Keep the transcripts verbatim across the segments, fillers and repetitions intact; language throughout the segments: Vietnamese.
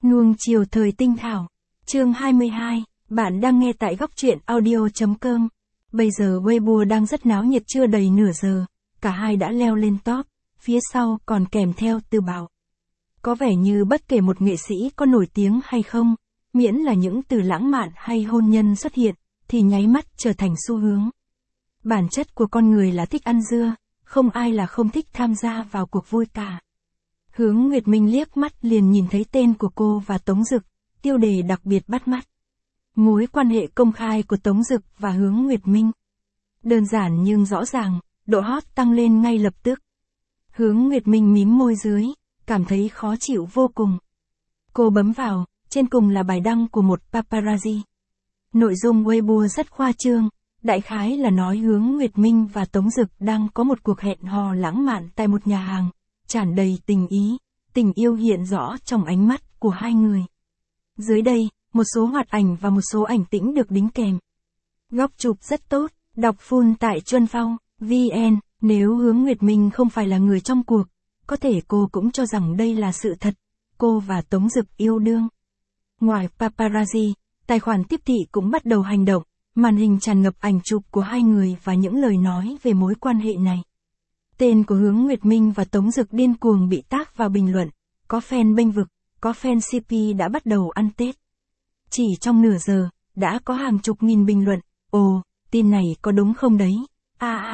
Nuông chiều thời tinh thảo. Chương hai mươi hai, bạn đang nghe tại góc truyện audio chấm com. Bây giờ Weibo đang rất náo nhiệt, chưa đầy nửa giờ, cả hai đã leo lên top, phía sau còn kèm theo từ bảo. Có vẻ như bất kể một nghệ sĩ có nổi tiếng hay không, miễn là những từ lãng mạn hay hôn nhân xuất hiện, thì nháy mắt trở thành xu hướng. Bản chất của con người là thích ăn dưa, không ai là không thích tham gia vào cuộc vui cả. Hướng Nguyệt Minh liếc mắt liền nhìn thấy tên của cô và Tống Dực, tiêu đề đặc biệt bắt mắt. Mối quan hệ công khai của Tống Dực và Hướng Nguyệt Minh. Đơn giản nhưng rõ ràng, độ hot tăng lên ngay lập tức. Hướng Nguyệt Minh mím môi dưới, cảm thấy khó chịu vô cùng. Cô bấm vào, trên cùng là bài đăng của một paparazzi. Nội dung Weibo rất khoa trương, đại khái là nói Hướng Nguyệt Minh và Tống Dực đang có một cuộc hẹn hò lãng mạn tại một nhà hàng, tràn đầy tình ý, tình yêu hiện rõ trong ánh mắt của hai người. Dưới đây, một số hoạt ảnh và một số ảnh tĩnh được đính kèm. Góc chụp rất tốt, đọc full tại Chuân Phong, vê en, nếu Hướng Nguyệt Minh không phải là người trong cuộc, có thể cô cũng cho rằng đây là sự thật, cô và Tống Dực yêu đương. Ngoài paparazzi, tài khoản tiếp thị cũng bắt đầu hành động, màn hình tràn ngập ảnh chụp của hai người và những lời nói về mối quan hệ này. Tên của Hướng Nguyệt Minh và Tống Dực điên cuồng bị tác vào bình luận, có fan bênh vực, có fan xê pê đã bắt đầu ăn Tết. Chỉ trong nửa giờ, đã có hàng chục nghìn bình luận, ồ, tin này có đúng không đấy? À à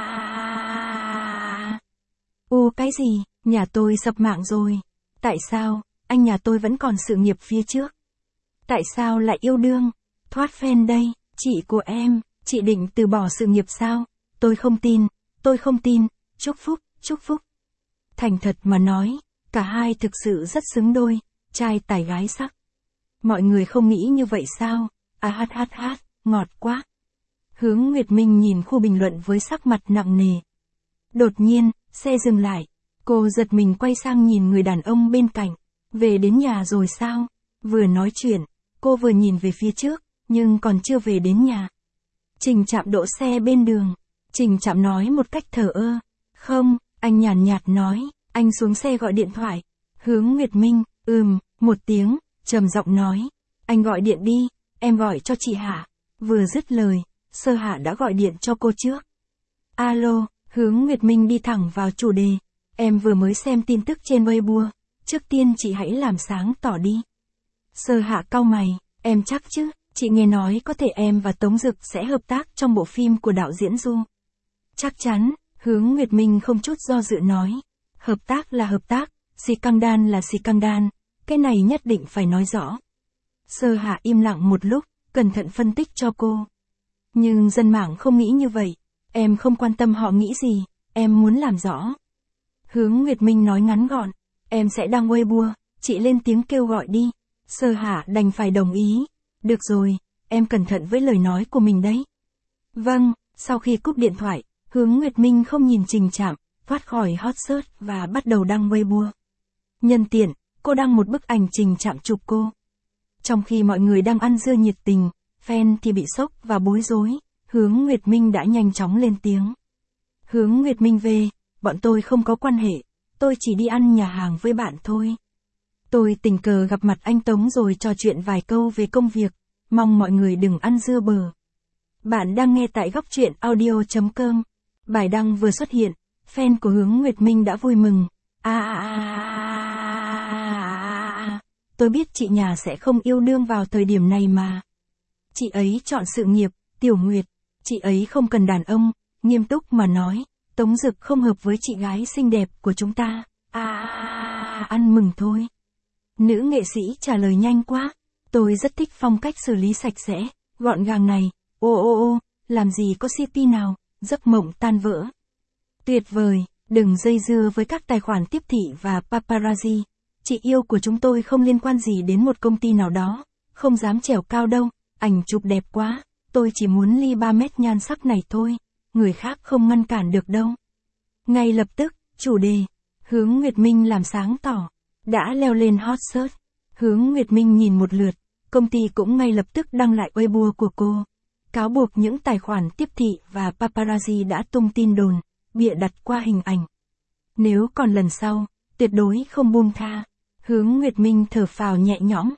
à Ồ cái gì, nhà tôi sập mạng rồi. Tại sao, anh nhà tôi vẫn còn sự nghiệp phía trước? Tại sao lại yêu đương? Thoát fan đây, chị của em, chị định từ bỏ sự nghiệp sao? Tôi không tin, tôi không tin, chúc phúc, chúc phúc. Thành thật mà nói, cả hai thực sự rất xứng đôi, trai tài gái sắc. Mọi người không nghĩ như vậy sao? À hát hát hát, ngọt quá. Hướng Nguyệt Minh nhìn khu bình luận với sắc mặt nặng nề. Đột nhiên, xe dừng lại. Cô giật mình quay sang nhìn người đàn ông bên cạnh. Về đến nhà rồi sao? Vừa nói chuyện, cô vừa nhìn về phía trước, nhưng còn chưa về đến nhà. Trình Trạm đỗ xe bên đường. Trình Trạm nói một cách thờ ơ. Không, anh nhàn nhạt nói, anh xuống xe gọi điện thoại. Hướng Nguyệt Minh, ừm, một tiếng, trầm giọng nói. Anh gọi điện đi, em gọi cho chị Hạ. Vừa dứt lời, Sơ Hạ đã gọi điện cho cô trước. Alo, Hướng Nguyệt Minh đi thẳng vào chủ đề. Em vừa mới xem tin tức trên Weibo, trước tiên chị hãy làm sáng tỏ đi. Sơ Hạ cau mày, em chắc chứ, chị nghe nói có thể em và Tống Dực sẽ hợp tác trong bộ phim của đạo diễn Du. Chắc chắn, Hướng Nguyệt Minh không chút do dự nói. Hợp tác là hợp tác, xì căng đan là xì căng đan, cái này nhất định phải nói rõ. Sơ Hạ im lặng một lúc, cẩn thận phân tích cho cô. Nhưng dân mạng không nghĩ như vậy, em không quan tâm họ nghĩ gì, em muốn làm rõ. Hướng Nguyệt Minh nói ngắn gọn, em sẽ đăng Weibo, chị lên tiếng kêu gọi đi. Sơ Hạ đành phải đồng ý. Được rồi, em cẩn thận với lời nói của mình đấy. Vâng, sau khi cúp điện thoại, Hướng Nguyệt Minh không nhìn Trình Trạm, thoát khỏi hot search và bắt đầu đăng Weibo. Nhân tiện, cô đăng một bức ảnh Trình Trạm chụp cô. Trong khi mọi người đang ăn dưa nhiệt tình, fan thì bị sốc và bối rối, Hướng Nguyệt Minh đã nhanh chóng lên tiếng. Hướng Nguyệt Minh về, bọn tôi không có quan hệ, tôi chỉ đi ăn nhà hàng với bạn thôi. Tôi tình cờ gặp mặt anh Tống rồi trò chuyện vài câu về công việc, mong mọi người đừng ăn dưa bờ. Bạn đang nghe tại góc truyện audio chấm com. Bài đăng vừa xuất hiện, fan của Hướng Nguyệt Minh đã vui mừng. À à à à tôi biết chị nhà sẽ không yêu đương vào thời điểm này mà. Chị ấy chọn sự nghiệp, Tiểu Nguyệt, chị ấy không cần đàn ông, nghiêm túc mà nói, Tống Dực không hợp với chị gái xinh đẹp của chúng ta. À à ăn mừng thôi. Nữ nghệ sĩ trả lời nhanh quá, tôi rất thích phong cách xử lý sạch sẽ, gọn gàng này, ô ô ô, làm gì có xê pê nào, giấc mộng tan vỡ. Tuyệt vời, đừng dây dưa với các tài khoản tiếp thị và paparazzi, chị yêu của chúng tôi không liên quan gì đến một công ty nào đó, không dám trèo cao đâu, ảnh chụp đẹp quá, tôi chỉ muốn ly ba mét nhan sắc này thôi, người khác không ngăn cản được đâu. Ngay lập tức, chủ đề, Hướng Nguyệt Minh làm sáng tỏ, đã leo lên hot search. Hướng Nguyệt Minh nhìn một lượt, công ty cũng ngay lập tức đăng lại Weibo của cô, cáo buộc những tài khoản tiếp thị và paparazzi đã tung tin đồn, bịa đặt qua hình ảnh. Nếu còn lần sau, tuyệt đối không buông tha. Hướng Nguyệt Minh thở phào nhẹ nhõm,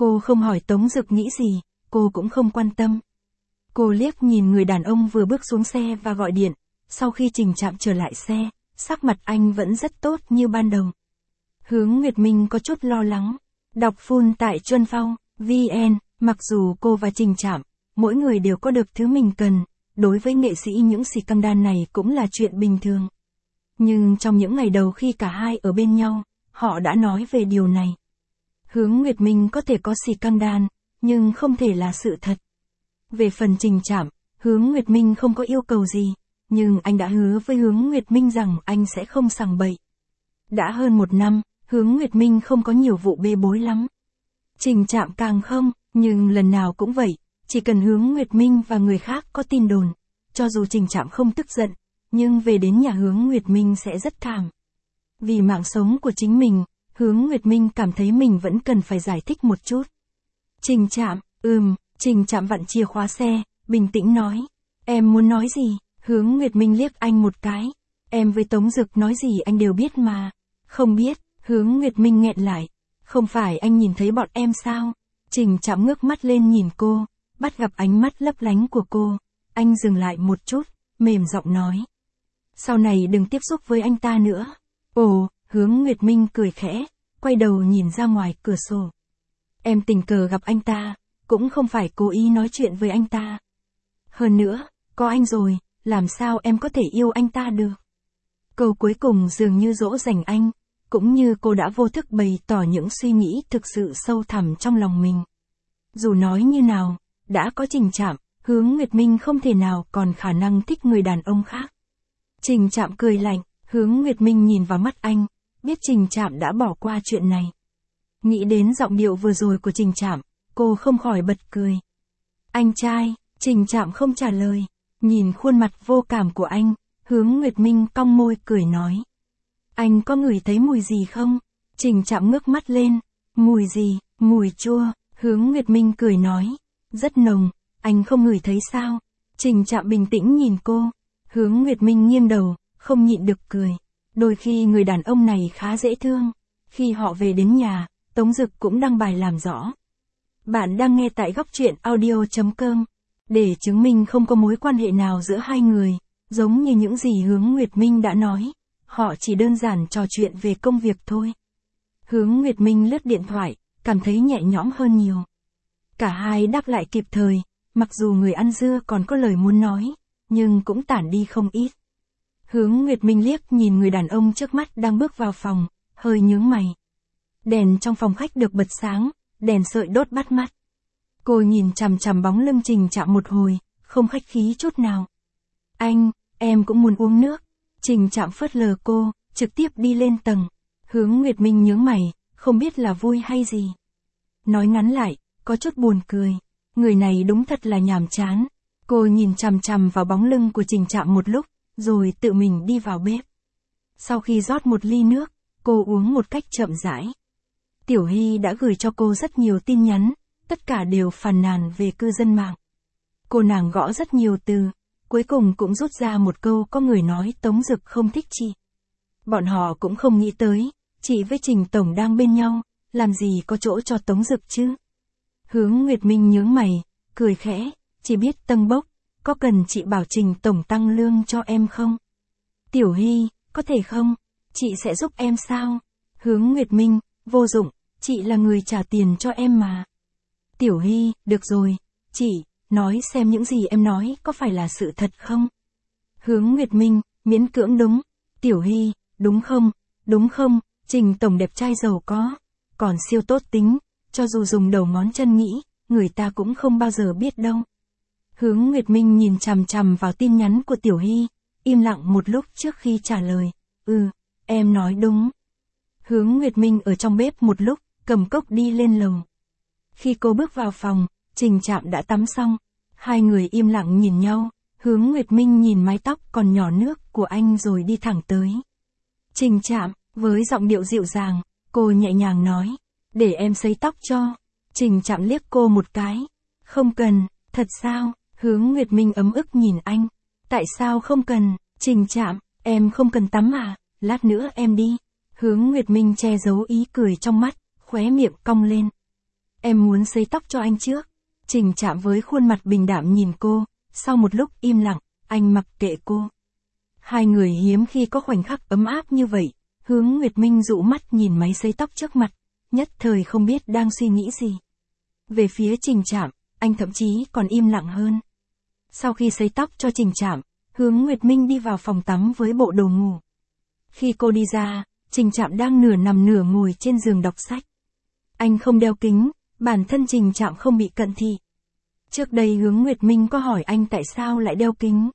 Cô không hỏi Tống Dực nghĩ gì, cô cũng không quan tâm. Cô liếc nhìn người đàn ông vừa bước xuống xe và gọi điện, sau khi Trình Trạm trở lại xe, sắc mặt anh vẫn rất tốt như ban đầu. Hướng Nguyệt Minh có chút lo lắng. Đọc full tại Chuân Phong, vê en, mặc dù cô và Trình Trạm, mỗi người đều có được thứ mình cần, đối với nghệ sĩ những xì căng đan này cũng là chuyện bình thường. Nhưng trong những ngày đầu khi cả hai ở bên nhau, họ đã nói về điều này. Hướng Nguyệt Minh có thể có xì căng đan, nhưng không thể là sự thật. Về phần Trình Trạm, Hướng Nguyệt Minh không có yêu cầu gì, nhưng anh đã hứa với Hướng Nguyệt Minh rằng anh sẽ không sằng bậy. Đã hơn một năm, Hướng Nguyệt Minh không có nhiều vụ bê bối lắm. Trình Trạm càng không, nhưng lần nào cũng vậy, chỉ cần Hướng Nguyệt Minh và người khác có tin đồn, cho dù Trình Trạm không tức giận, nhưng về đến nhà Hướng Nguyệt Minh sẽ rất thảm. Vì mạng sống của chính mình, Hướng Nguyệt Minh cảm thấy mình vẫn cần phải giải thích một chút. Trình Trạm, ừm, Trình Trạm vặn chìa khóa xe, bình tĩnh nói. Em muốn nói gì? Hướng Nguyệt Minh liếc anh một cái. Em với Tống Dực nói gì anh đều biết mà. Không biết, Hướng Nguyệt Minh nghẹn lại. Không phải anh nhìn thấy bọn em sao? Trình Trạm ngước mắt lên nhìn cô, bắt gặp ánh mắt lấp lánh của cô. Anh dừng lại một chút, mềm giọng nói. Sau này đừng tiếp xúc với anh ta nữa. Ồ, Hướng Nguyệt Minh cười khẽ, quay đầu nhìn ra ngoài cửa sổ. Em tình cờ gặp anh ta, cũng không phải cố ý nói chuyện với anh ta. Hơn nữa, có anh rồi, làm sao em có thể yêu anh ta được? Câu cuối cùng dường như dỗ dành anh, cũng như cô đã vô thức bày tỏ những suy nghĩ thực sự sâu thẳm trong lòng mình. Dù nói như nào, đã có Trình Trạm, Hướng Nguyệt Minh không thể nào còn khả năng thích người đàn ông khác. Trình Trạm cười lạnh, Hướng Nguyệt Minh nhìn vào mắt anh, biết Trình Trạm đã bỏ qua chuyện này. Nghĩ đến giọng điệu vừa rồi của Trình Trạm, cô không khỏi bật cười. Anh trai, Trình Trạm không trả lời, nhìn khuôn mặt vô cảm của anh, Hướng Nguyệt Minh cong môi cười nói. Anh có ngửi thấy mùi gì không? Trình Trạm ngước mắt lên, mùi gì, mùi chua, Hướng Nguyệt Minh cười nói. Rất nồng, anh không ngửi thấy sao? Trình Trạm bình tĩnh nhìn cô, Hướng Nguyệt Minh nghiêng đầu, không nhịn được cười. Đôi khi người đàn ông này khá dễ thương. Khi họ về đến nhà, Tống Dực cũng đăng bài làm rõ. Bạn đang nghe tại góc truyện audio chấm com. Để chứng minh không có mối quan hệ nào giữa hai người, giống như những gì Hướng Nguyệt Minh đã nói, họ chỉ đơn giản trò chuyện về công việc thôi. Hướng Nguyệt Minh lướt điện thoại, cảm thấy nhẹ nhõm hơn nhiều. Cả hai đáp lại kịp thời, mặc dù người ăn dưa còn có lời muốn nói, nhưng cũng tản đi không ít. Hướng Nguyệt Minh liếc nhìn người đàn ông trước mắt đang bước vào phòng, hơi nhướng mày. Đèn trong phòng khách được bật sáng, đèn sợi đốt bắt mắt. Cô nhìn chằm chằm bóng lưng Trình Trạm một hồi, không khách khí chút nào. Anh, em cũng muốn uống nước. Trình Trạm phớt lờ cô, trực tiếp đi lên tầng. Hướng Nguyệt Minh nhướng mày, không biết là vui hay gì. Nói ngắn lại, có chút buồn cười. Người này đúng thật là nhàm chán. Cô nhìn chằm chằm vào bóng lưng của Trình Trạm một lúc, rồi tự mình đi vào bếp. Sau khi rót một ly nước, cô uống một cách chậm rãi. Tiểu Hy đã gửi cho cô rất nhiều tin nhắn, tất cả đều phàn nàn về cư dân mạng. Cô nàng gõ rất nhiều từ, cuối cùng cũng rút ra một câu có người nói Tống Dực không thích chị. Bọn họ cũng không nghĩ tới, chị với Trình Tổng đang bên nhau, làm gì có chỗ cho Tống Dực chứ. Hướng Nguyệt Minh nhướng mày, cười khẽ, chỉ biết tâng bốc, có cần chị bảo Trình Tổng tăng lương cho em không? Tiểu Hy, có thể không? Chị sẽ giúp em sao? Hướng Nguyệt Minh, vô dụng, chị là người trả tiền cho em mà. Tiểu Hy, được rồi, chị, nói xem những gì em nói có phải là sự thật không? Hướng Nguyệt Minh, miễn cưỡng đúng. Tiểu Hy, đúng không, đúng không, Trình Tổng đẹp trai giàu có, còn siêu tốt tính, cho dù dùng đầu ngón chân nghĩ, người ta cũng không bao giờ biết đâu. Hướng Nguyệt Minh nhìn chằm chằm vào tin nhắn của Tiểu Hy, im lặng một lúc trước khi trả lời. Ừ, em nói đúng. Hướng Nguyệt Minh ở trong bếp một lúc, cầm cốc đi lên lầu. Khi cô bước vào phòng, Trình Trạm đã tắm xong. Hai người im lặng nhìn nhau, Hướng Nguyệt Minh nhìn mái tóc còn nhỏ nước của anh rồi đi thẳng tới. Trình Trạm, với giọng điệu dịu dàng, cô nhẹ nhàng nói, để em sấy tóc cho. Trình Trạm liếc cô một cái. Không cần, thật sao? Hướng Nguyệt Minh ấm ức nhìn anh. Tại sao không cần? Trình Trạm, em không cần tắm à? Lát nữa em đi. Hướng Nguyệt Minh che giấu ý cười trong mắt, khóe miệng cong lên. Em muốn sấy tóc cho anh trước. Trình Trạm với khuôn mặt bình đạm nhìn cô, sau một lúc im lặng, anh mặc kệ cô. Hai người hiếm khi có khoảnh khắc ấm áp như vậy, Hướng Nguyệt Minh dụ mắt nhìn máy sấy tóc trước mặt, nhất thời không biết đang suy nghĩ gì. Về phía Trình Trạm, anh thậm chí còn im lặng hơn. Sau khi sấy tóc cho Trình Trạm, Hướng Nguyệt Minh đi vào phòng tắm với bộ đồ ngủ. Khi cô đi ra, Trình Trạm đang nửa nằm nửa ngồi trên giường đọc sách. Anh không đeo kính, bản thân Trình Trạm không bị cận thị. Trước đây Hướng Nguyệt Minh có hỏi anh tại sao lại đeo kính.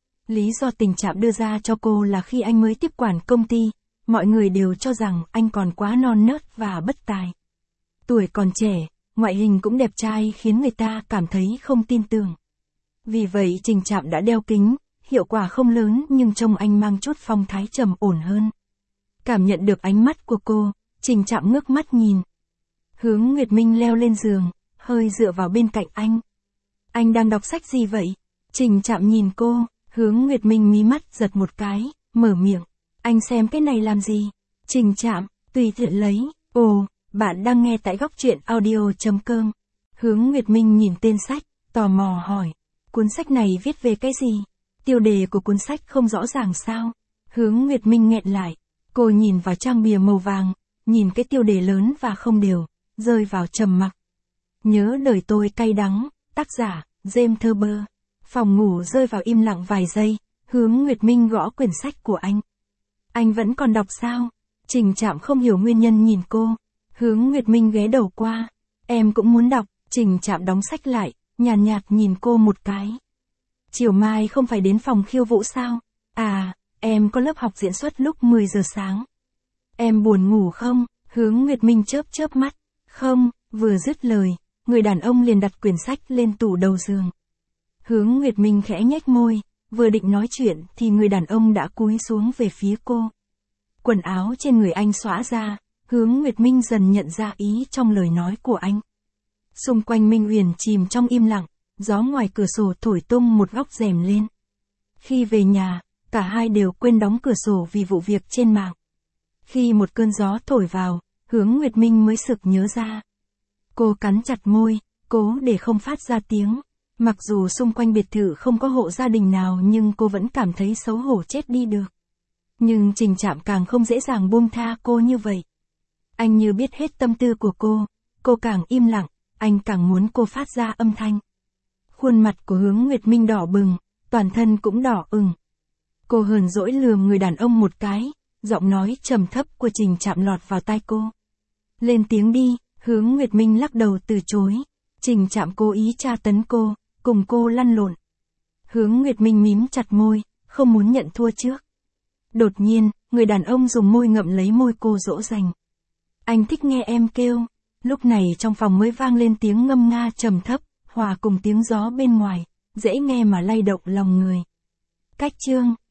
Lý do Trình Trạm đưa ra cho cô là khi anh mới tiếp quản công ty, mọi người đều cho rằng anh còn quá non nớt và bất tài. Tuổi còn trẻ, ngoại hình cũng đẹp trai khiến người ta cảm thấy không tin tưởng. Vì vậy Trình Trạm đã đeo kính, hiệu quả không lớn nhưng trông anh mang chút phong thái trầm ổn hơn. Cảm nhận được ánh mắt của cô, Trình Trạm ngước mắt nhìn. Hướng Nguyệt Minh leo lên giường, hơi dựa vào bên cạnh anh. Anh đang đọc sách gì vậy? Trình Trạm nhìn cô, Hướng Nguyệt Minh mí mắt giật một cái, mở miệng. Anh xem cái này làm gì? Trình Trạm, tùy tiện lấy. Ồ, bạn đang nghe tại góc truyện audio chấm com. Hướng Nguyệt Minh nhìn tên sách, tò mò hỏi. Cuốn sách này viết về cái gì? Tiêu đề của cuốn sách không rõ ràng sao? Hướng Nguyệt Minh nghẹn lại. Cô nhìn vào trang bìa màu vàng, nhìn cái tiêu đề lớn và không đều, rơi vào trầm mặc. Nhớ đời tôi cay đắng, tác giả, James Thurber. Phòng ngủ rơi vào im lặng vài giây, Hướng Nguyệt Minh gõ quyển sách của anh. Anh vẫn còn đọc sao? Trình Trạm không hiểu nguyên nhân nhìn cô. Hướng Nguyệt Minh ghé đầu qua. Em cũng muốn đọc. Trình Trạm đóng sách lại, nhàn nhạt, nhạt nhìn cô một cái. Chiều mai không phải đến phòng khiêu vũ sao? À, em có lớp học diễn xuất lúc mười giờ sáng. Em buồn ngủ không? Hướng Nguyệt Minh chớp chớp mắt. Không, vừa dứt lời, người đàn ông liền đặt quyển sách lên tủ đầu giường. Hướng Nguyệt Minh khẽ nhếch môi, vừa định nói chuyện thì người đàn ông đã cúi xuống về phía cô. Quần áo trên người anh xõa ra, Hướng Nguyệt Minh dần nhận ra ý trong lời nói của anh. Xung quanh Minh Uyển chìm trong im lặng, gió ngoài cửa sổ thổi tung một góc rèm lên. Khi về nhà, cả hai đều quên đóng cửa sổ vì vụ việc trên mạng. Khi một cơn gió thổi vào, Hướng Nguyệt Minh mới sực nhớ ra. Cô cắn chặt môi, cố để không phát ra tiếng. Mặc dù xung quanh biệt thự không có hộ gia đình nào nhưng cô vẫn cảm thấy xấu hổ chết đi được. Nhưng Trình Trạm càng không dễ dàng buông tha cô như vậy. Anh như biết hết tâm tư của cô, cô càng im lặng, anh càng muốn cô phát ra âm thanh. Khuôn mặt của Hướng Nguyệt Minh đỏ bừng, toàn thân cũng đỏ ửng. Cô hờn dỗi lườm người đàn ông một cái, giọng nói trầm thấp của Trình Trạm lọt vào tai cô. Lên tiếng đi, Hướng Nguyệt Minh lắc đầu từ chối. Trình Trạm cố ý tra tấn cô, cùng cô lăn lộn. Hướng Nguyệt Minh mím chặt môi, không muốn nhận thua trước. Đột nhiên, người đàn ông dùng môi ngậm lấy môi cô dỗ dành. Anh thích nghe em kêu. Lúc này trong phòng mới vang lên tiếng ngâm nga trầm thấp, hòa cùng tiếng gió bên ngoài, dễ nghe mà lay động lòng người. Cách chương